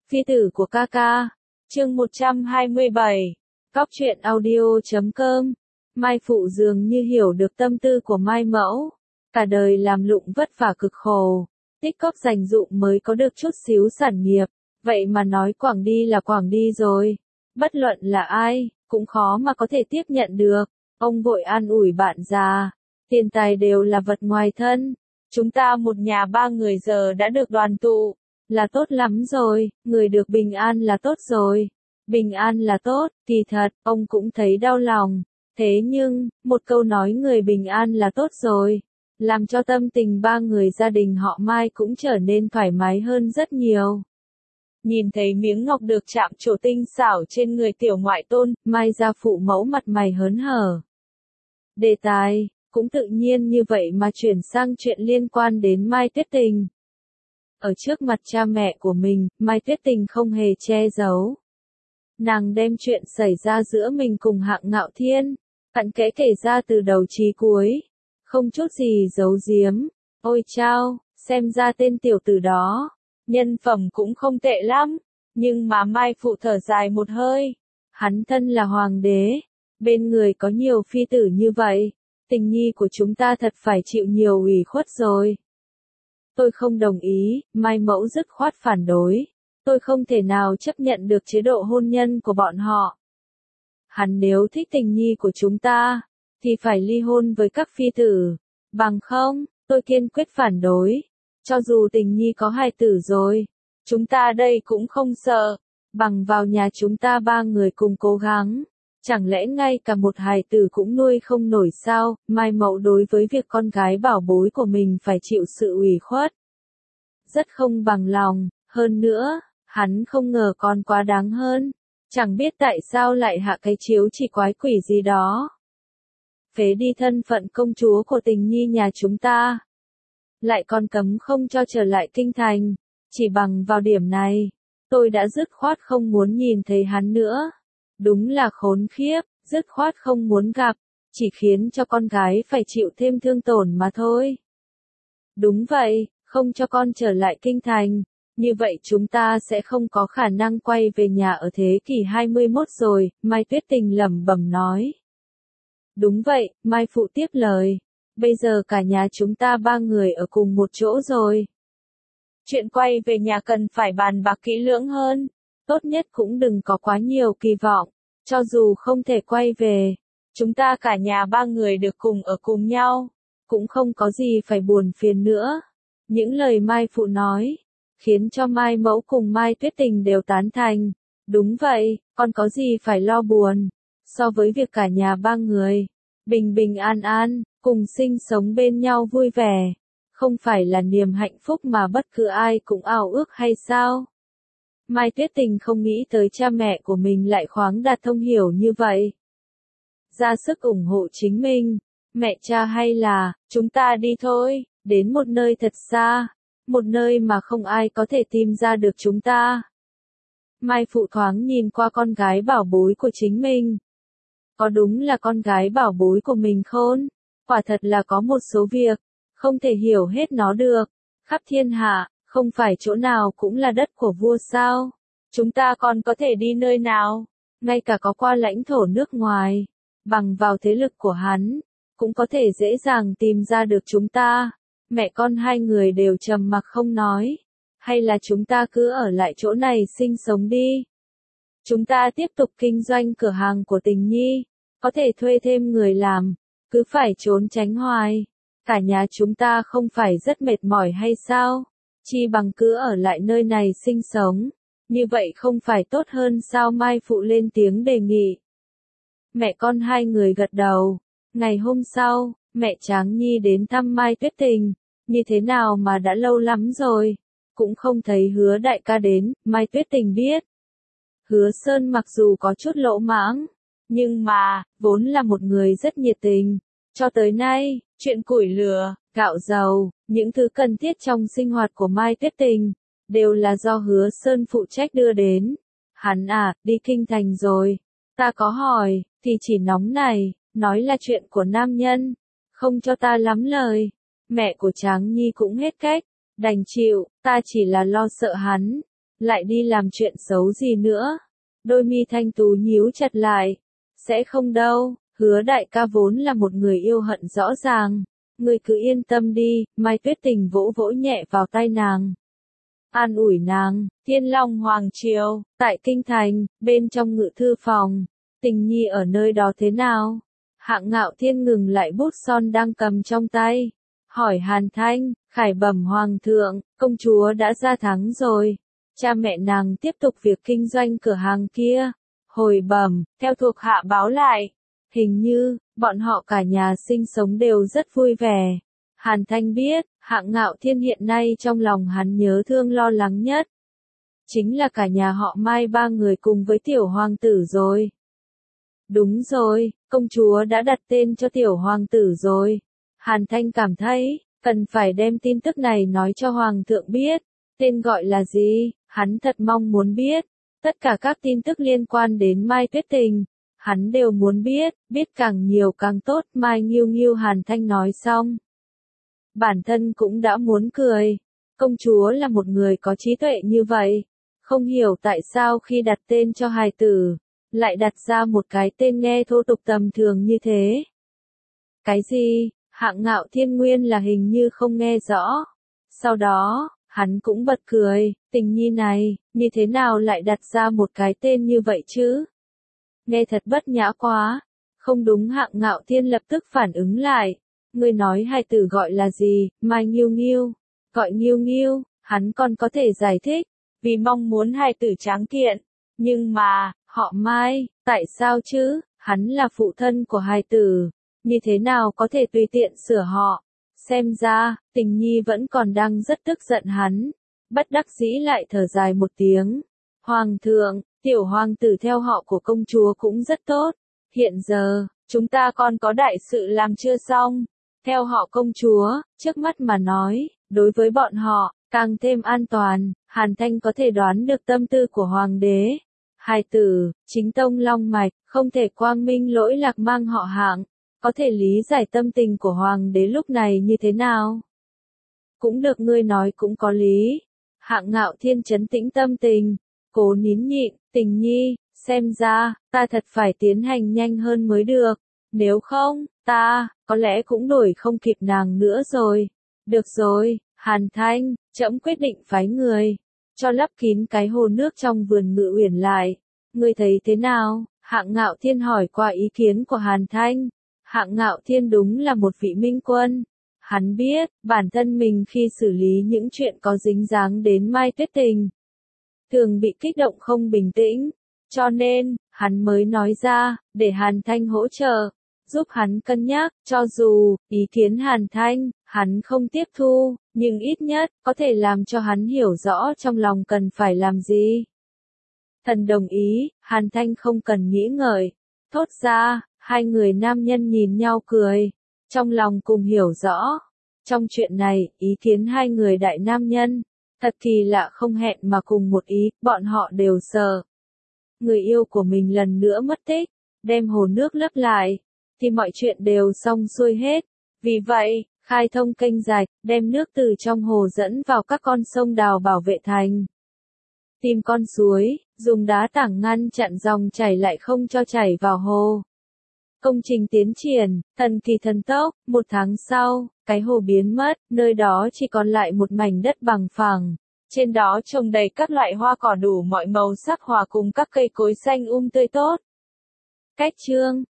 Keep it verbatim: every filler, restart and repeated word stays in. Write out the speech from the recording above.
Phi tử của ca ca. Chương một trăm hai mươi bảy. Cóc truyện audio chấm com. Mai Phụ dường như hiểu được tâm tư của Mai Mẫu. Cả đời làm lụng vất vả cực khổ. Tích cóp dành dụm mới có được chút xíu sản nghiệp. Vậy mà nói quảng đi là quảng đi rồi. Bất luận là ai, cũng khó mà có thể tiếp nhận được. Ông vội an ủi bạn già. Tiền tài đều là vật ngoài thân. Chúng ta một nhà ba người giờ đã được đoàn tụ. Là tốt lắm rồi, người được bình an là tốt rồi. Bình an là tốt, kỳ thật, ông cũng thấy đau lòng. Thế nhưng, một câu nói người bình an là tốt rồi, làm cho tâm tình ba người gia đình họ Mai cũng trở nên thoải mái hơn rất nhiều. Nhìn thấy miếng ngọc được chạm trổ tinh xảo trên người tiểu ngoại tôn, Mai gia phụ mẫu mặt mày hớn hở. Đề tài, cũng tự nhiên như vậy mà chuyển sang chuyện liên quan đến Mai Tuyết Tình. Ở trước mặt cha mẹ của mình, Mai Tuyết Tình không hề che giấu. Nàng đem chuyện xảy ra giữa mình cùng Hạng Ngạo Thiên, cặn kẽ kể ra từ đầu chí cuối, không chút gì giấu giếm. Ôi chao, xem ra tên tiểu tử đó, nhân phẩm cũng không tệ lắm, nhưng mà Mai Phụ thở dài một hơi. Hắn thân là hoàng đế, bên người có nhiều phi tử như vậy, tình nhi của chúng ta thật phải chịu nhiều ủy khuất rồi. Tôi không đồng ý, Mai Mẫu dứt khoát phản đối. Tôi không thể nào chấp nhận được chế độ hôn nhân của bọn họ. Hắn nếu thích tình nhi của chúng ta, thì phải ly hôn với các phi tử. Bằng không, tôi kiên quyết phản đối. Cho dù tình nhi có hài tử rồi, chúng ta đây cũng không sợ. Bằng vào nhà chúng ta ba người cùng cố gắng. Chẳng lẽ ngay cả một hài tử cũng nuôi không nổi sao? Mai Mẫu đối với việc con gái bảo bối của mình phải chịu sự ủy khuất. Rất không bằng lòng, hơn nữa, hắn không ngờ con quá đáng hơn. Chẳng biết tại sao lại hạ cái chiếu chỉ quái quỷ gì đó. Phế đi thân phận công chúa của tình nhi nhà chúng ta. Lại còn cấm không cho trở lại kinh thành. Chỉ bằng vào điểm này, tôi đã dứt khoát không muốn nhìn thấy hắn nữa. Đúng là khốn khiếp, dứt khoát không muốn gặp, chỉ khiến cho con gái phải chịu thêm thương tổn mà thôi. Đúng vậy, không cho con trở lại kinh thành, như vậy chúng ta sẽ không có khả năng quay về nhà ở thế kỷ hai mươi mốt rồi, Mai Tuyết Tình lẩm bẩm nói. Đúng vậy, Mai Phụ tiếp lời, bây giờ cả nhà chúng ta ba người ở cùng một chỗ rồi. Chuyện quay về nhà cần phải bàn bạc kỹ lưỡng hơn. Tốt nhất cũng đừng có quá nhiều kỳ vọng, cho dù không thể quay về, chúng ta cả nhà ba người được cùng ở cùng nhau, cũng không có gì phải buồn phiền nữa. Những lời Mai Phụ nói, khiến cho Mai Mẫu cùng Mai Tuyết Tình đều tán thành. Đúng vậy, con có gì phải lo buồn, so với việc cả nhà ba người, bình bình an an, cùng sinh sống bên nhau vui vẻ, không phải là niềm hạnh phúc mà bất cứ ai cũng ao ước hay sao? Mai Tuyết Tình không nghĩ tới cha mẹ của mình lại khoáng đạt thông hiểu như vậy. Ra sức ủng hộ chính mình. Mẹ cha hay là, chúng ta đi thôi, đến một nơi thật xa, một nơi mà không ai có thể tìm ra được chúng ta. Mai Phụ thoáng nhìn qua con gái bảo bối của chính mình. Có đúng là con gái bảo bối của mình khôn? Quả thật là có một số việc, không thể hiểu hết nó được. Khắp thiên hạ, không phải chỗ nào cũng là đất của vua sao? Chúng ta còn có thể đi nơi nào? Ngay cả có qua lãnh thổ nước ngoài, bằng vào thế lực của hắn, cũng có thể dễ dàng tìm ra được chúng ta. Mẹ con hai người đều trầm mặc không nói. Hay là chúng ta cứ ở lại chỗ này sinh sống đi? Chúng ta tiếp tục kinh doanh cửa hàng của tình nhi, có thể thuê thêm người làm, cứ phải trốn tránh hoài. Cả nhà chúng ta không phải rất mệt mỏi hay sao? Chi bằng cứ ở lại nơi này sinh sống, như vậy không phải tốt hơn sao? Mai Phụ lên tiếng đề nghị. Mẹ con hai người gật đầu. Ngày hôm sau, mẹ Tráng Nhi đến thăm Mai Tuyết Tình. Như thế nào mà đã lâu lắm rồi, cũng không thấy Hứa đại ca đến. Mai Tuyết Tình biết, Hứa Sơn mặc dù có chút lỗ mãng, nhưng mà, vốn là một người rất nhiệt tình. Cho tới nay, chuyện củi lửa, gạo dầu, những thứ cần thiết trong sinh hoạt của Mai Tuyết Tình, đều là do Hứa Sơn phụ trách đưa đến. Hắn à, đi kinh thành rồi. Ta có hỏi, thì chỉ nóng này, nói là chuyện của nam nhân, không cho ta lắm lời. Mẹ của Tráng Nhi cũng hết cách, đành chịu, ta chỉ là lo sợ hắn, lại đi làm chuyện xấu gì nữa? Đôi mi thanh tú nhíu chặt lại. Sẽ không đâu, Hứa đại ca vốn là một người yêu hận rõ ràng. Ngươi cứ yên tâm đi, Mai Tuyết Tình vỗ vỗ nhẹ vào tay nàng. An ủi nàng, Thiên Long Hoàng Triều, tại Kinh Thành, bên trong ngự thư phòng. Tình nhi ở nơi đó thế nào? Hạng Ngạo Thiên ngừng lại bút son đang cầm trong tay. Hỏi Hàn Thanh, khải bẩm Hoàng thượng, công chúa đã ra thắng rồi. Cha mẹ nàng tiếp tục việc kinh doanh cửa hàng kia. Hồi bẩm, theo thuộc hạ báo lại. Hình như, bọn họ cả nhà sinh sống đều rất vui vẻ. Hàn Thanh biết, Hạng Ngạo Thiên hiện nay trong lòng hắn nhớ thương lo lắng nhất. Chính là cả nhà họ Mai ba người cùng với tiểu hoàng tử rồi. Đúng rồi, công chúa đã đặt tên cho tiểu hoàng tử rồi. Hàn Thanh cảm thấy, cần phải đem tin tức này nói cho hoàng thượng biết. Tên gọi là gì, hắn thật mong muốn biết. Tất cả các tin tức liên quan đến Mai Tuyết Tình, hắn đều muốn biết, biết càng nhiều càng tốt. Mai Nghiêu Nghiêu Hàn Thanh nói xong. Bản thân cũng đã muốn cười. Công chúa là một người có trí tuệ như vậy. Không hiểu tại sao khi đặt tên cho hài tử, lại đặt ra một cái tên nghe thô tục tầm thường như thế. Cái gì? Hạng Ngạo Thiên nguyên là hình như không nghe rõ. Sau đó, hắn cũng bật cười, Tình nhi này, như thế nào lại đặt ra một cái tên như vậy chứ? Nghe thật bất nhã quá. Không đúng, Hạng Ngạo Thiên lập tức phản ứng lại. Ngươi nói hài tử gọi là gì? Mai Nghiêu Nghiêu. Gọi Nghiêu Nghiêu, hắn còn có thể giải thích, vì mong muốn hài tử tráng kiện. Nhưng mà, họ Mai, tại sao chứ? Hắn là phụ thân của hài tử, như thế nào có thể tùy tiện sửa họ? Xem ra, Tình nhi vẫn còn đang rất tức giận hắn. Bất đắc dĩ lại thở dài một tiếng. Hoàng thượng, tiểu hoàng tử theo họ của công chúa cũng rất tốt. Hiện giờ, chúng ta còn có đại sự làm chưa xong. Theo họ công chúa, trước mắt mà nói, đối với bọn họ, càng thêm an toàn. Hàn Thanh có thể đoán được tâm tư của hoàng đế. Hài tử, chính tông long mạch, không thể quang minh lỗi lạc mang họ Hạng. Có thể lý giải tâm tình của hoàng đế lúc này như thế nào? Cũng được, ngươi nói cũng có lý. Hạng Ngạo Thiên trấn tĩnh tâm tình, cố nín nhịn. Tình nhi, xem ra, ta thật phải tiến hành nhanh hơn mới được. Nếu không, ta, có lẽ cũng đuổi không kịp nàng nữa rồi. Được rồi, Hàn Thanh, trẫm quyết định phái người, cho lấp kín cái hồ nước trong vườn Ngự Uyển lại. Ngươi thấy thế nào? Hạng Ngạo Thiên hỏi qua ý kiến của Hàn Thanh. Hạng Ngạo Thiên đúng là một vị minh quân. Hắn biết, bản thân mình khi xử lý những chuyện có dính dáng đến Mai Tuyết Tình, thường bị kích động không bình tĩnh. Cho nên, hắn mới nói ra, để Hàn Thanh hỗ trợ, giúp hắn cân nhắc. Cho dù, ý kiến Hàn Thanh, hắn không tiếp thu, nhưng ít nhất, có thể làm cho hắn hiểu rõ trong lòng cần phải làm gì. Thần đồng ý, Hàn Thanh không cần nghĩ ngợi. Thốt ra, hai người nam nhân nhìn nhau cười, trong lòng cùng hiểu rõ. Trong chuyện này, ý kiến hai người đại nam nhân, thật kỳ lạ không hẹn mà cùng một ý, bọn họ đều sợ. Người yêu của mình lần nữa mất tích, đem hồ nước lấp lại, thì mọi chuyện đều xong xuôi hết. Vì vậy, khai thông kênh rạch, đem nước từ trong hồ dẫn vào các con sông đào bảo vệ thành. Tìm con suối, dùng đá tảng ngăn chặn dòng chảy lại không cho chảy vào hồ. Công trình tiến triển, thần kỳ thần tốc. Một tháng sau, cái hồ biến mất, nơi đó chỉ còn lại một mảnh đất bằng phẳng. Trên đó trồng đầy các loại hoa cỏ đủ mọi màu sắc hòa cùng các cây cối xanh um tươi tốt. Cách chương